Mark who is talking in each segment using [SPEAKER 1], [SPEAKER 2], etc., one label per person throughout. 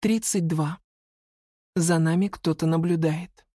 [SPEAKER 1] 32. За нами кто-то наблюдает.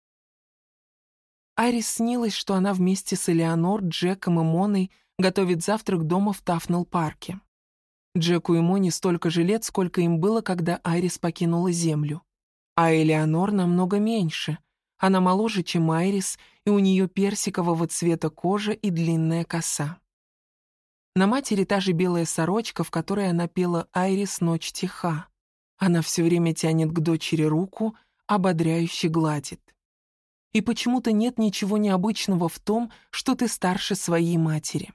[SPEAKER 1] Айрис снилось, что она вместе с Элеонор, Джеком и Моной готовит завтрак дома в Тафнелл-парке. Джеку и Моне столько же лет, сколько им было, когда Айрис покинула Землю. А Элеонор намного меньше. Она моложе, чем Айрис, и у нее персикового цвета кожа и длинная коса. На матери та же белая сорочка, в которой она пела «Айрис, ночь тиха». Она все время тянет к дочери руку, ободряюще гладит. И почему-то нет ничего необычного в том, что ты старше своей матери.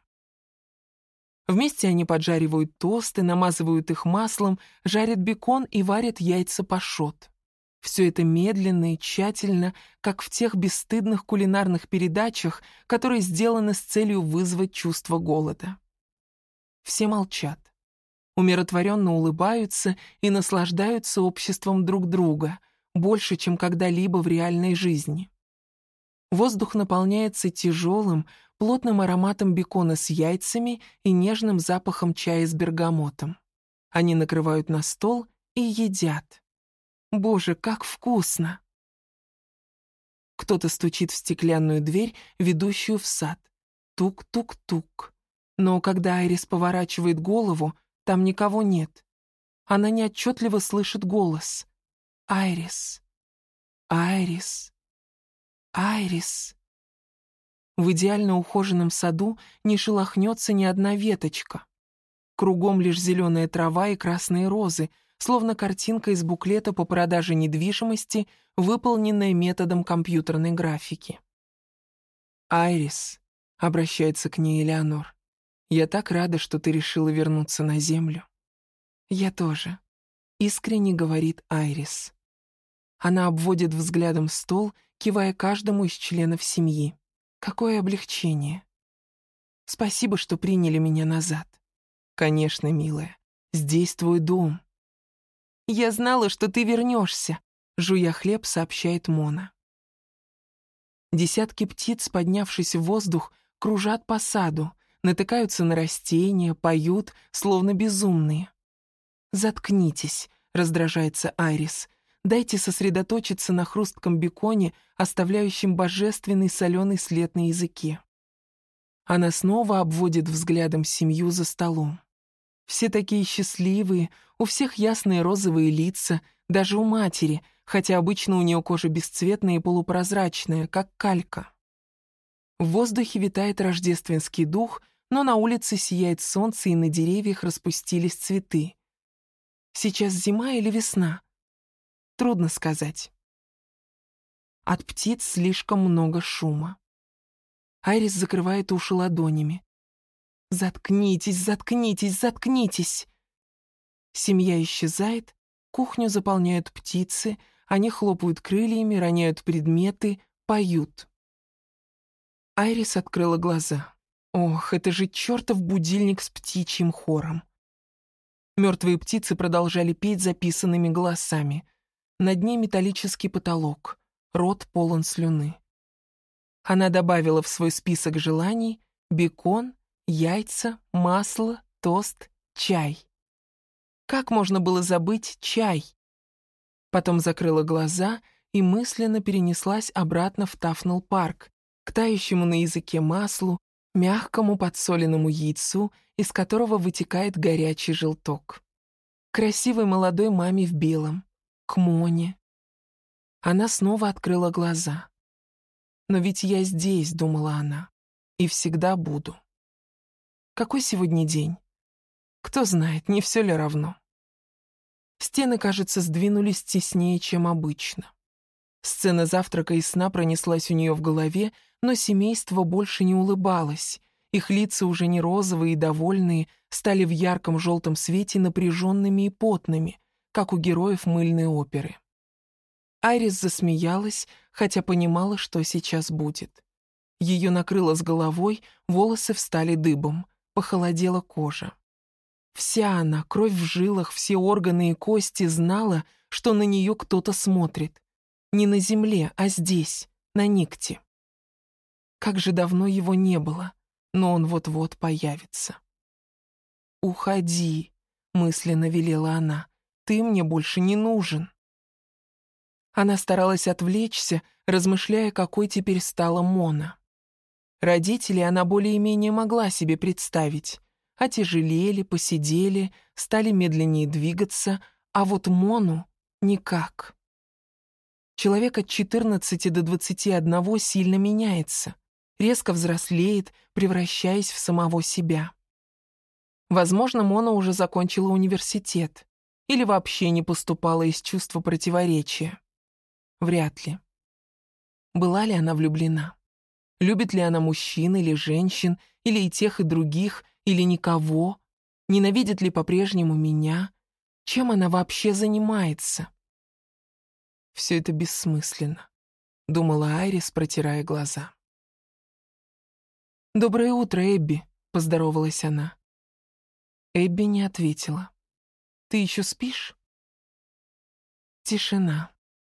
[SPEAKER 1] Вместе они поджаривают тосты, намазывают их маслом, жарят бекон и варят яйца пашот. Все это медленно и тщательно, как в тех бесстыдных кулинарных передачах, которые сделаны с целью вызвать чувство голода. Все молчат, умиротворенно улыбаются и наслаждаются обществом друг друга, больше, чем когда-либо в реальной жизни. Воздух наполняется тяжелым, плотным ароматом бекона с яйцами и нежным запахом чая с бергамотом. Они накрывают на стол и едят. Боже, как вкусно! Кто-то стучит в стеклянную дверь, ведущую в сад. Тук-тук-тук. Но когда Айрис поворачивает голову, там никого нет. Она неотчетливо слышит голос. «Айрис! Айрис! Айрис!» В идеально ухоженном саду не шелохнется ни одна веточка. Кругом лишь зеленая трава и красные розы, словно картинка из буклета по продаже недвижимости, выполненная методом компьютерной графики. «Айрис», — обращается к ней Элеонор, — «я так рада, что ты решила вернуться на Землю». «Я тоже», — искренне говорит Айрис. Она обводит взглядом стол, кивая каждому из членов семьи. Какое облегчение. Спасибо, что приняли меня назад. Конечно, милая, здесь твой дом. Я знала, что ты вернешься, жуя хлеб, сообщает Мона. Десятки птиц, поднявшись в воздух, кружат по саду, натыкаются на растения, поют, словно безумные. «Заткнитесь», — раздражается Айрис. «Дайте сосредоточиться на хрустком беконе, оставляющем божественный соленый след на языке». Она снова обводит взглядом семью за столом. Все такие счастливые, у всех ясные розовые лица, даже у матери, хотя обычно у нее кожа бесцветная и полупрозрачная, как калька. В воздухе витает рождественский дух, но на улице сияет солнце, и на деревьях распустились цветы. Сейчас зима или весна? Трудно сказать. От птиц слишком много шума. Айрис закрывает уши ладонями. «Заткнитесь, заткнитесь, заткнитесь!» Семья исчезает, кухню заполняют птицы, они хлопают крыльями, роняют предметы, поют. Айрис открыла глаза. Ох, это же чертов будильник с птичьим хором. Мертвые птицы продолжали петь записанными голосами. Над ней металлический потолок, рот полон слюны. Она добавила в свой список желаний бекон, яйца, масло, тост, чай. Как можно было забыть чай? Потом закрыла глаза и мысленно перенеслась обратно в Тафнелл-парк, к тающему на языке маслу, мягкому подсоленному яйцу, из которого вытекает горячий желток. Красивой молодой маме в белом, к Моне. Она снова открыла глаза. «Но ведь я здесь», — думала она, — «и всегда буду». Какой сегодня день? Кто знает, не все ли равно. Стены, кажется, сдвинулись теснее, чем обычно. Сцена завтрака и сна пронеслась у нее в голове, но семейство больше не улыбалось. Их лица, уже не розовые и довольные, стали в ярком желтом свете напряженными и потными, как у героев мыльной оперы. Айрис засмеялась, хотя понимала, что сейчас будет. Ее накрыло с головой, волосы встали дыбом, похолодела кожа. Вся она, кровь в жилах, все органы и кости, знала, что на нее кто-то смотрит. Не на земле, а здесь, на Никте. Как же давно его не было, но он вот-вот появится. «Уходи», — мысленно велела она, Ты мне больше не нужен». Она старалась отвлечься, размышляя, какой теперь стала Мона. Родителей она более-менее могла себе представить. Отяжелели, посидели, стали медленнее двигаться, а вот Мону — никак. Человек от 14 до 21 сильно меняется, резко взрослеет, превращаясь в самого себя. Возможно, Мона уже закончила университет или вообще не поступала из чувства противоречия. Вряд ли. Была ли она влюблена? Любит ли она мужчин или женщин, или и тех, и других, или никого? Ненавидит ли по-прежнему меня? Чем она вообще занимается? Все это бессмысленно, думала Айрис, протирая глаза. «Доброе утро, Эбби», — поздоровалась она. Эбби не ответила. «Ты еще спишь?» Тишина.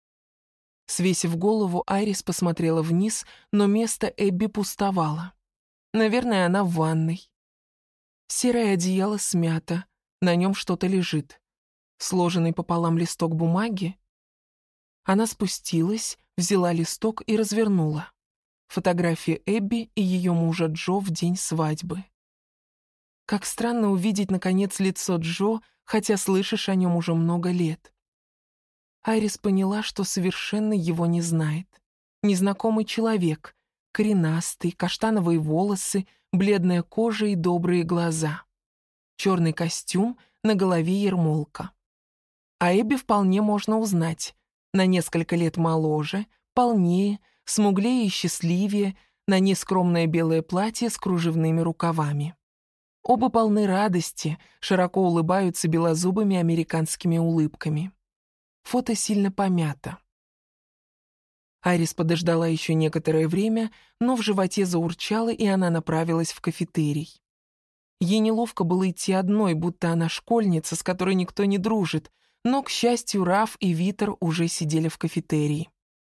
[SPEAKER 1] Свесив голову, Айрис посмотрела вниз, но место Эбби пустовало. Наверное, она в ванной. Серое одеяло смято, на нем что-то лежит. Сложенный пополам листок бумаги. Она спустилась, взяла листок и развернула. Фотография Эбби и ее мужа Джо в день свадьбы. Как странно увидеть, наконец, лицо Джо, хотя слышишь о нем уже много лет. Айрис поняла, что совершенно его не знает. Незнакомый человек, коренастый, каштановые волосы, бледная кожа и добрые глаза. Черный костюм, на голове ермолка. А Эбби вполне можно узнать. На несколько лет моложе, полнее, смуглее и счастливее, на ней скромное белое платье с кружевными рукавами. Оба полны радости, широко улыбаются белозубыми американскими улыбками. Фото сильно помято. Айрис подождала еще некоторое время, но в животе заурчало, и она направилась в кафетерий. Ей неловко было идти одной, будто она школьница, с которой никто не дружит, но, к счастью, Раф и Витер уже сидели в кафетерии.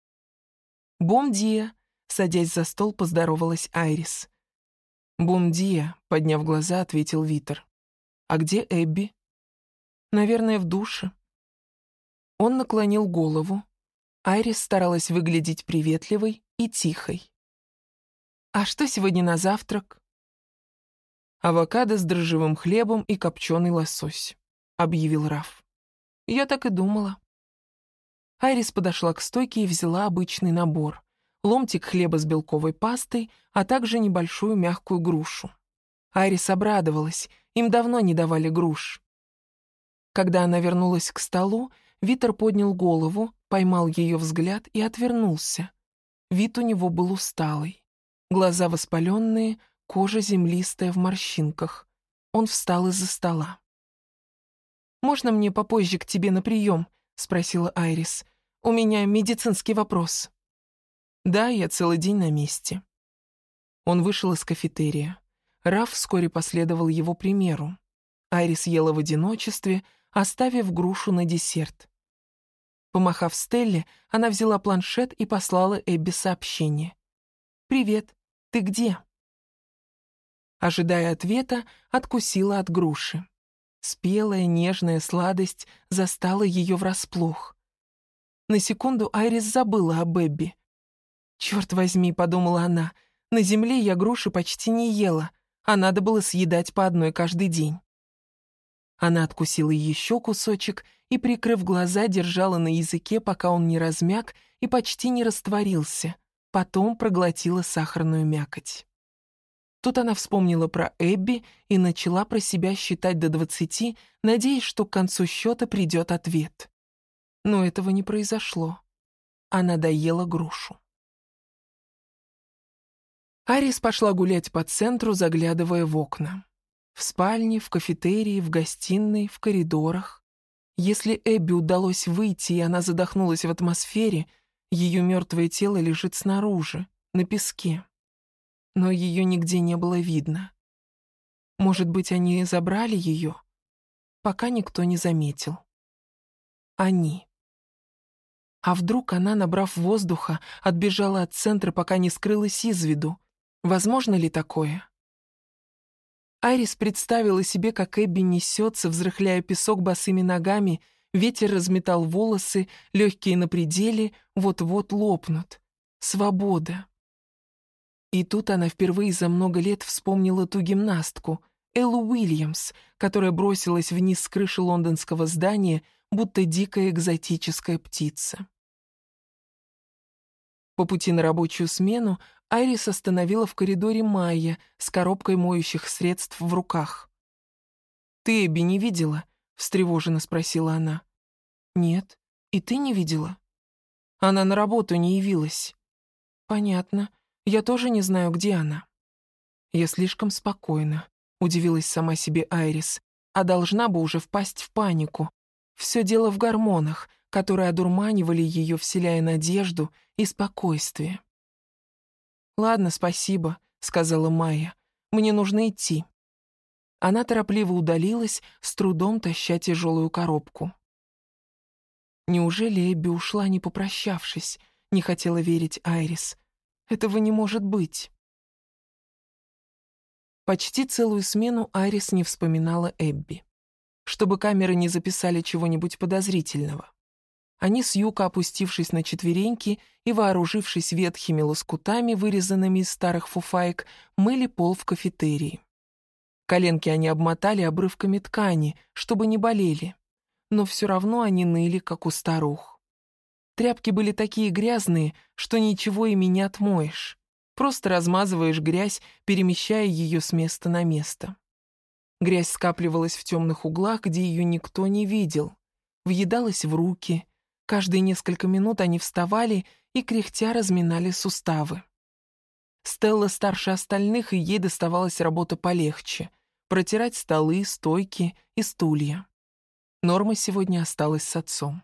[SPEAKER 1] «Бом диа», — садясь за стол, поздоровалась Айрис. «Бом диа», — подняв глаза, ответил Витер. «А где Эбби?» «Наверное, в душе». Он наклонил голову. Айрис старалась выглядеть приветливой и тихой. «А что сегодня на завтрак?» «Авокадо с дрожжевым хлебом и копченый лосось», — объявил Раф. «Я так и думала». Айрис подошла к стойке и взяла обычный набор. Ломтик хлеба с белковой пастой, а также небольшую мягкую грушу. Айрис обрадовалась, им давно не давали груш. Когда она вернулась к столу, Витер поднял голову, поймал ее взгляд и отвернулся. Вид у него был усталый. Глаза воспаленные, кожа землистая в морщинках. Он встал из-за стола. «Можно мне попозже к тебе на прием?» — спросила Айрис. «У меня медицинский вопрос». «Да, я целый день на месте». Он вышел из кафетерия. Раф вскоре последовал его примеру. Айрис ела в одиночестве, оставив грушу на десерт. Помахав Стелле, она взяла планшет и послала Эбби сообщение. «Привет, ты где?» Ожидая ответа, откусила от груши. Спелая, нежная сладость застала ее врасплох. На секунду Айрис забыла об Эбби. «Черт возьми», — подумала она, — «на земле я груши почти не ела, а надо было съедать по одной каждый день». Она откусила еще кусочек и, прикрыв глаза, держала на языке, пока он не размяк и почти не растворился, потом проглотила сахарную мякоть. Тут она вспомнила про Эбби и начала про себя считать до 20, надеясь, что к концу счета придет ответ. Но этого не произошло. Она доела грушу. Айрис пошла гулять по центру, заглядывая в окна. В спальне, в кафетерии, в гостиной, в коридорах. Если Эбби удалось выйти, и она задохнулась в атмосфере, ее мертвое тело лежит снаружи, на песке. Но ее нигде не было видно. Может быть, они забрали ее? Пока никто не заметил. Они. А вдруг она, набрав воздуха, отбежала от центра, пока не скрылась из виду? Возможно ли такое? Айрис представила себе, как Эбби несется, взрыхляя песок босыми ногами, Ветер разметал волосы, легкие на пределе, вот-вот лопнут. Свобода. И тут она впервые за много лет вспомнила ту гимнастку, Эллу Уильямс, которая бросилась вниз с крыши лондонского здания, будто дикая экзотическая птица. По пути на рабочую смену Айрис остановила в коридоре Майя с коробкой моющих средств в руках. «Ты Эбби не видела?» — встревоженно спросила она. «Нет. И ты не видела?» «Она на работу не явилась». «Понятно. Я тоже не знаю, где она». «Я слишком спокойна», — удивилась сама себе Айрис, «а должна бы уже впасть в панику. Все дело в гормонах, которые одурманивали ее, вселяя надежду и спокойствие». «Ладно, спасибо», — сказала Майя. «Мне нужно идти». Она торопливо удалилась, с трудом таща тяжелую коробку. Неужели Эбби ушла, не попрощавшись? Не хотела верить Айрис. Этого не может быть. Почти целую смену Айрис не вспоминала Эбби. Чтобы камеры не записали чего-нибудь подозрительного. Они с Юко, опустившись на четвереньки и вооружившись ветхими лоскутами, вырезанными из старых фуфаек, мыли пол в кафетерии. Коленки они обмотали обрывками ткани, чтобы не болели. Но все равно они ныли, как у старух. Тряпки были такие грязные, что ничего ими не отмоешь. Просто размазываешь грязь, перемещая ее с места на место. Грязь скапливалась в темных углах, где ее никто не видел. Въедалась в руки. Каждые несколько минут они вставали и, кряхтя, разминали суставы. Стелла старше остальных, и ей доставалась работа полегче — протирать столы, стойки и стулья. Норма сегодня осталась с отцом.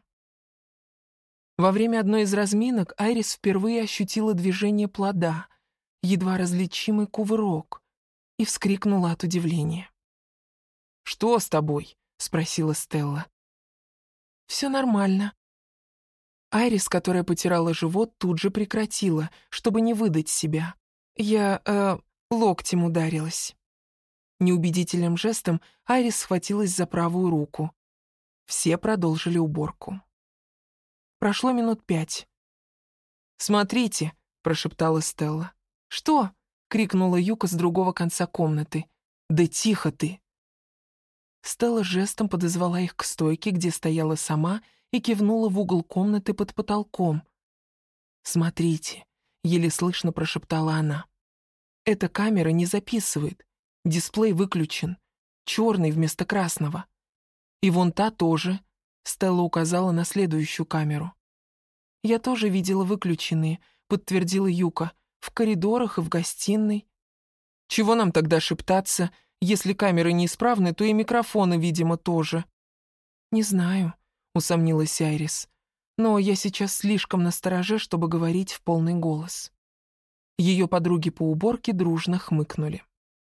[SPEAKER 1] Во время одной из разминок Айрис впервые ощутила движение плода, едва различимый кувырок, и вскрикнула от удивления. «Что с тобой?» — спросила Стелла. «Все нормально». Айрис, которая потирала живот, тут же прекратила, чтобы не выдать себя. Я локтем ударилась. Неубедительным жестом Айрис схватилась за правую руку. Все продолжили уборку. Прошло минут 5. «Смотрите», — прошептала Стелла. «Что?» — крикнула Юка с другого конца комнаты. «Да тихо ты!» Стелла жестом подозвала их к стойке, где стояла сама, и кивнула в угол комнаты под потолком. «Смотрите», — еле слышно прошептала она. «Эта камера не записывает. Дисплей выключен. Черный вместо красного. И вон та тоже», — Стелла указала на следующую камеру. «Я тоже видела выключенные», — подтвердила Юка, «в коридорах и в гостиной». «Чего нам тогда шептаться? Если камеры неисправны, то и микрофоны, видимо, тоже». «Не знаю», — усомнилась Айрис. «Но я сейчас слишком настороже, чтобы говорить в полный голос». Ее подруги по уборке дружно хмыкнули.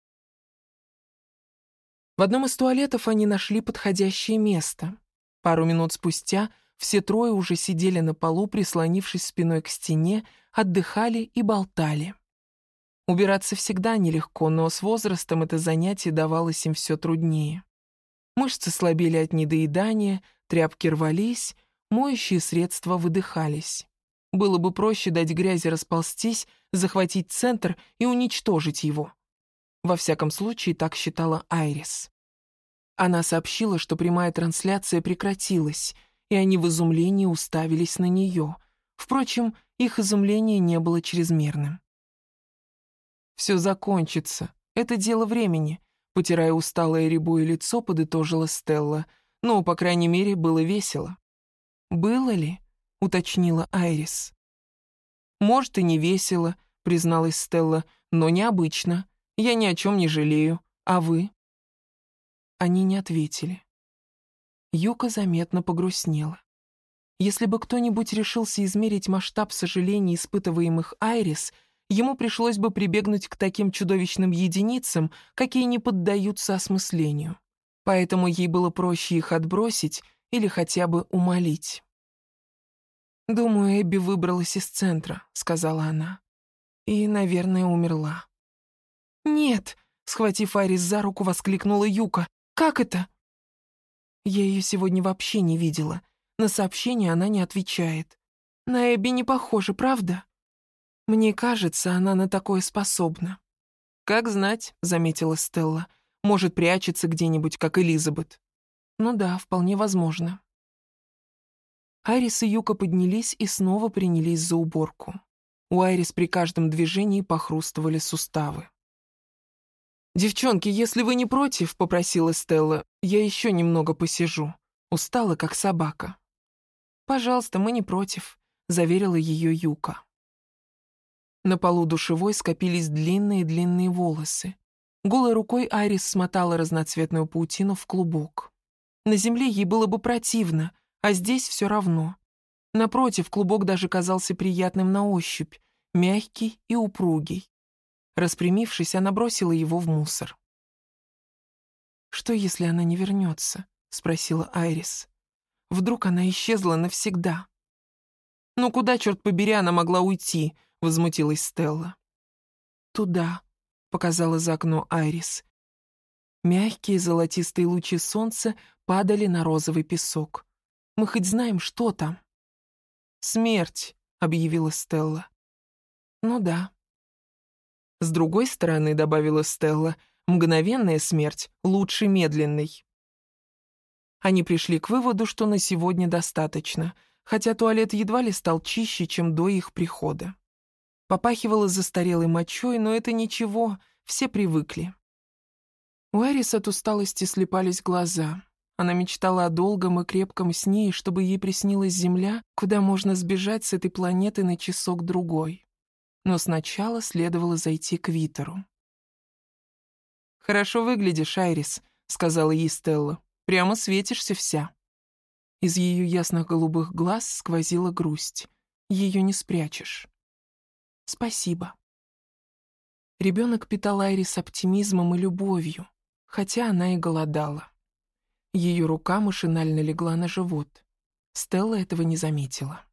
[SPEAKER 1] В одном из туалетов они нашли подходящее место. Пару минут спустя все трое уже сидели на полу, прислонившись спиной к стене, отдыхали и болтали. Убираться всегда нелегко, но с возрастом это занятие давалось им все труднее. Мышцы слабели от недоедания, тряпки рвались, моющие средства выдыхались. Было бы проще дать грязи расползтись, захватить центр и уничтожить его. Во всяком случае, так считала Айрис. Она сообщила, что прямая трансляция прекратилась, и они в изумлении уставились на нее. Впрочем, их изумление не было чрезмерным. «Все закончится. Это дело времени», — потирая усталое рябое лицо, подытожила Стелла. «Ну, по крайней мере, было весело». «Было ли?» — уточнила Айрис. «Может, и не весело», — призналась Стелла, «но необычно. Я ни о чем не жалею. А вы?» Они не ответили. Юка заметно погрустнела. Если бы кто-нибудь решился измерить масштаб сожалений, испытываемых Айрис, ему пришлось бы прибегнуть к таким чудовищным единицам, какие не поддаются осмыслению. Поэтому ей было проще их отбросить или хотя бы умолить. «Думаю, Эбби выбралась из центра», — сказала она. «И, наверное, умерла». «Нет», — схватив Айрис за руку, воскликнула Юка. «Как это?» Я ее сегодня вообще не видела. На сообщения она не отвечает. На Эбби не похоже, правда? Мне кажется, она на такое способна. «Как знать», — заметила Стелла. «Может, прячется где-нибудь, как Элизабет». «Ну да, вполне возможно». Айрис и Юка поднялись и снова принялись за уборку. У Айрис при каждом движении похрустывали суставы. «Девчонки, если вы не против», — попросила Стелла, — «я еще немного посижу. Устала, как собака». «Пожалуйста, мы не против», — заверила ее Юка. На полу душевой скопились длинные-длинные волосы. Голой рукой Айрис смотала разноцветную паутину в клубок. На земле ей было бы противно, а здесь все равно. Напротив, клубок даже казался приятным на ощупь, мягкий и упругий. Распрямившись, она бросила его в мусор. «Что, если она не вернется?» — спросила Айрис. «Вдруг она исчезла навсегда?» «Ну куда, черт побери, она могла уйти?» — возмутилась Стелла. «Туда», — показала за окно Айрис. Мягкие золотистые лучи солнца падали на розовый песок. «Мы хоть знаем, что там?» «Смерть», — объявила Стелла. «Ну да». «С другой стороны», — добавила Стелла, — «мгновенная смерть лучше медленной». Они пришли к выводу, что на сегодня достаточно, хотя туалет едва ли стал чище, чем до их прихода. Попахивало застарелой мочой, но это ничего, все привыкли. У Айрис от усталости слепались глаза. Она мечтала о долгом и крепком сне, и чтобы ей приснилась земля, куда можно сбежать с этой планеты на часок-другой. Но сначала следовало зайти к Витеру. «Хорошо выглядишь, Айрис», — сказала ей Стелла. «Прямо светишься вся». Из ее ясных голубых глаз сквозила грусть. Ее не спрячешь. «Спасибо». Ребенок питал Айрис оптимизмом и любовью, хотя она и голодала. Ее рука машинально легла на живот. Стелла этого не заметила.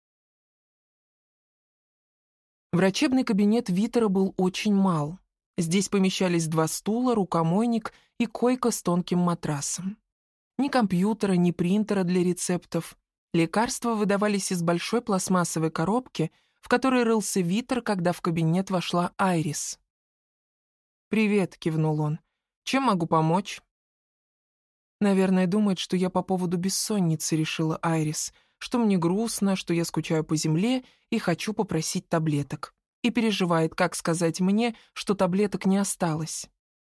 [SPEAKER 1] Врачебный кабинет Витера был очень мал. Здесь помещались 2 стула, рукомойник и койка с тонким матрасом. Ни компьютера, ни принтера для рецептов. Лекарства выдавались из большой пластмассовой коробки, в которой рылся Витер, когда в кабинет вошла Айрис. «Привет», — кивнул он. «Чем могу помочь?» «Наверное, думает, что я по поводу бессонницы», — решила Айрис, «что мне грустно, что я скучаю по земле и хочу попросить таблеток. И переживает, как сказать мне, что таблеток не осталось».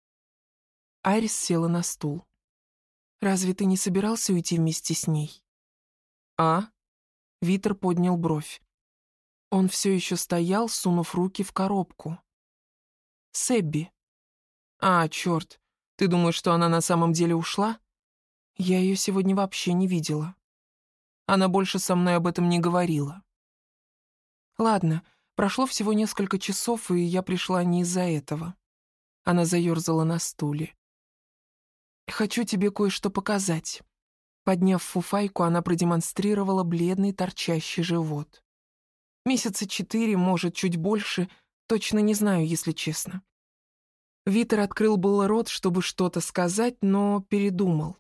[SPEAKER 1] Айрис села на стул. «Разве ты не собирался уйти вместе с ней?» «А?» Витер поднял бровь. Он все еще стоял, сунув руки в коробку. «Себби». «А, черт, ты думаешь, что она на самом деле ушла?» «Я ее сегодня вообще не видела. Она больше со мной об этом не говорила». «Ладно, прошло всего несколько часов, и я пришла не из-за этого». Она заерзала на стуле. «Хочу тебе кое-что показать». Подняв фуфайку, она продемонстрировала бледный торчащий живот. Месяца 4, может, чуть больше, точно не знаю, если честно. Витер открыл было рот, чтобы что-то сказать, но передумал.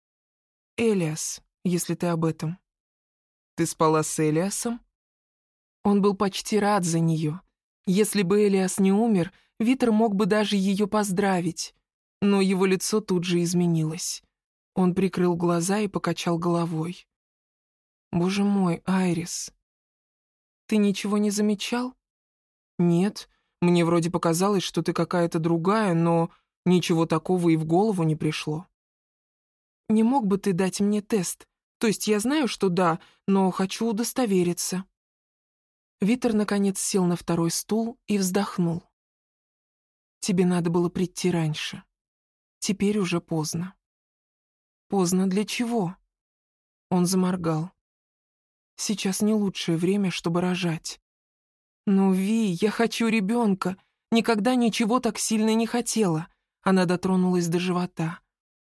[SPEAKER 1] «Элиас, если ты об этом». «Ты спала с Элиасом?» Он был почти рад за нее. Если бы Элиас не умер, Витер мог бы даже ее поздравить. Но его лицо тут же изменилось. Он прикрыл глаза и покачал головой. «Боже мой, Айрис, ты ничего не замечал?» «Нет, мне вроде показалось, что ты какая-то другая, но ничего такого и в голову не пришло». «Не мог бы ты дать мне тест? То есть я знаю, что да, но хочу удостовериться». Витер, наконец, сел на второй стул и вздохнул. «Тебе надо было прийти раньше. Теперь уже поздно». «Поздно для чего?» Он заморгал. «Сейчас не лучшее время, чтобы рожать». «Ну, Ви, я хочу ребенка. Никогда ничего так сильно не хотела». Она дотронулась до живота.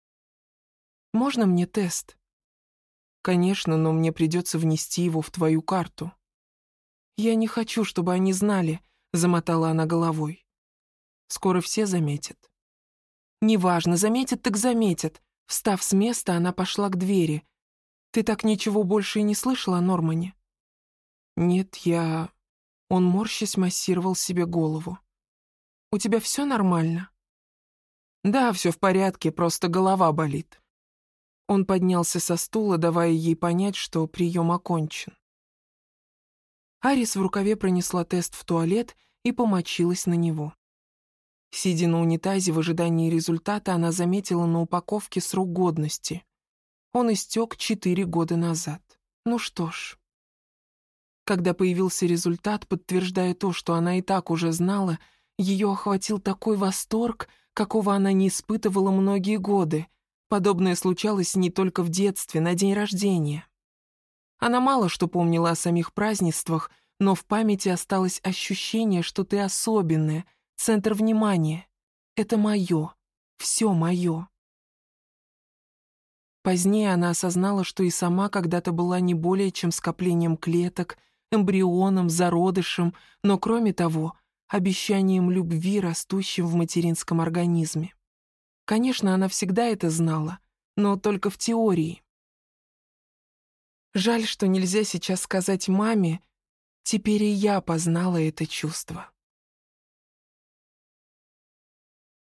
[SPEAKER 1] «Можно мне тест?» «Конечно, но мне придется внести его в твою карту». «Я не хочу, чтобы они знали», — замотала она головой. «Скоро все заметят». «Неважно, заметят так заметят. Встав с места, она пошла к двери. «Ты так ничего больше и не слышала о Нормане?» «Нет, я...» Он, морщась, массировал себе голову. «У тебя все нормально?» «Да, все в порядке, просто голова болит». Он поднялся со стула, давая ей понять, что прием окончен. Арис в рукаве пронесла тест в туалет и помочилась на него. Сидя на унитазе в ожидании результата, она заметила на упаковке срок годности. Он истек 4 года назад. Ну что ж. Когда появился результат, подтверждая то, что она и так уже знала, ее охватил такой восторг, какого она не испытывала многие годы. Подобное случалось не только в детстве, на день рождения. Она мало что помнила о самих празднествах, но в памяти осталось ощущение, что ты особенная, центр внимания. Это мое, все мое. Позднее она осознала, что и сама когда-то была не более чем скоплением клеток, эмбрионом, зародышем, но, кроме того, обещанием любви, растущим в материнском организме. Конечно, она всегда это знала, но только в теории. Жаль, что нельзя сейчас сказать маме, теперь и я познала это чувство.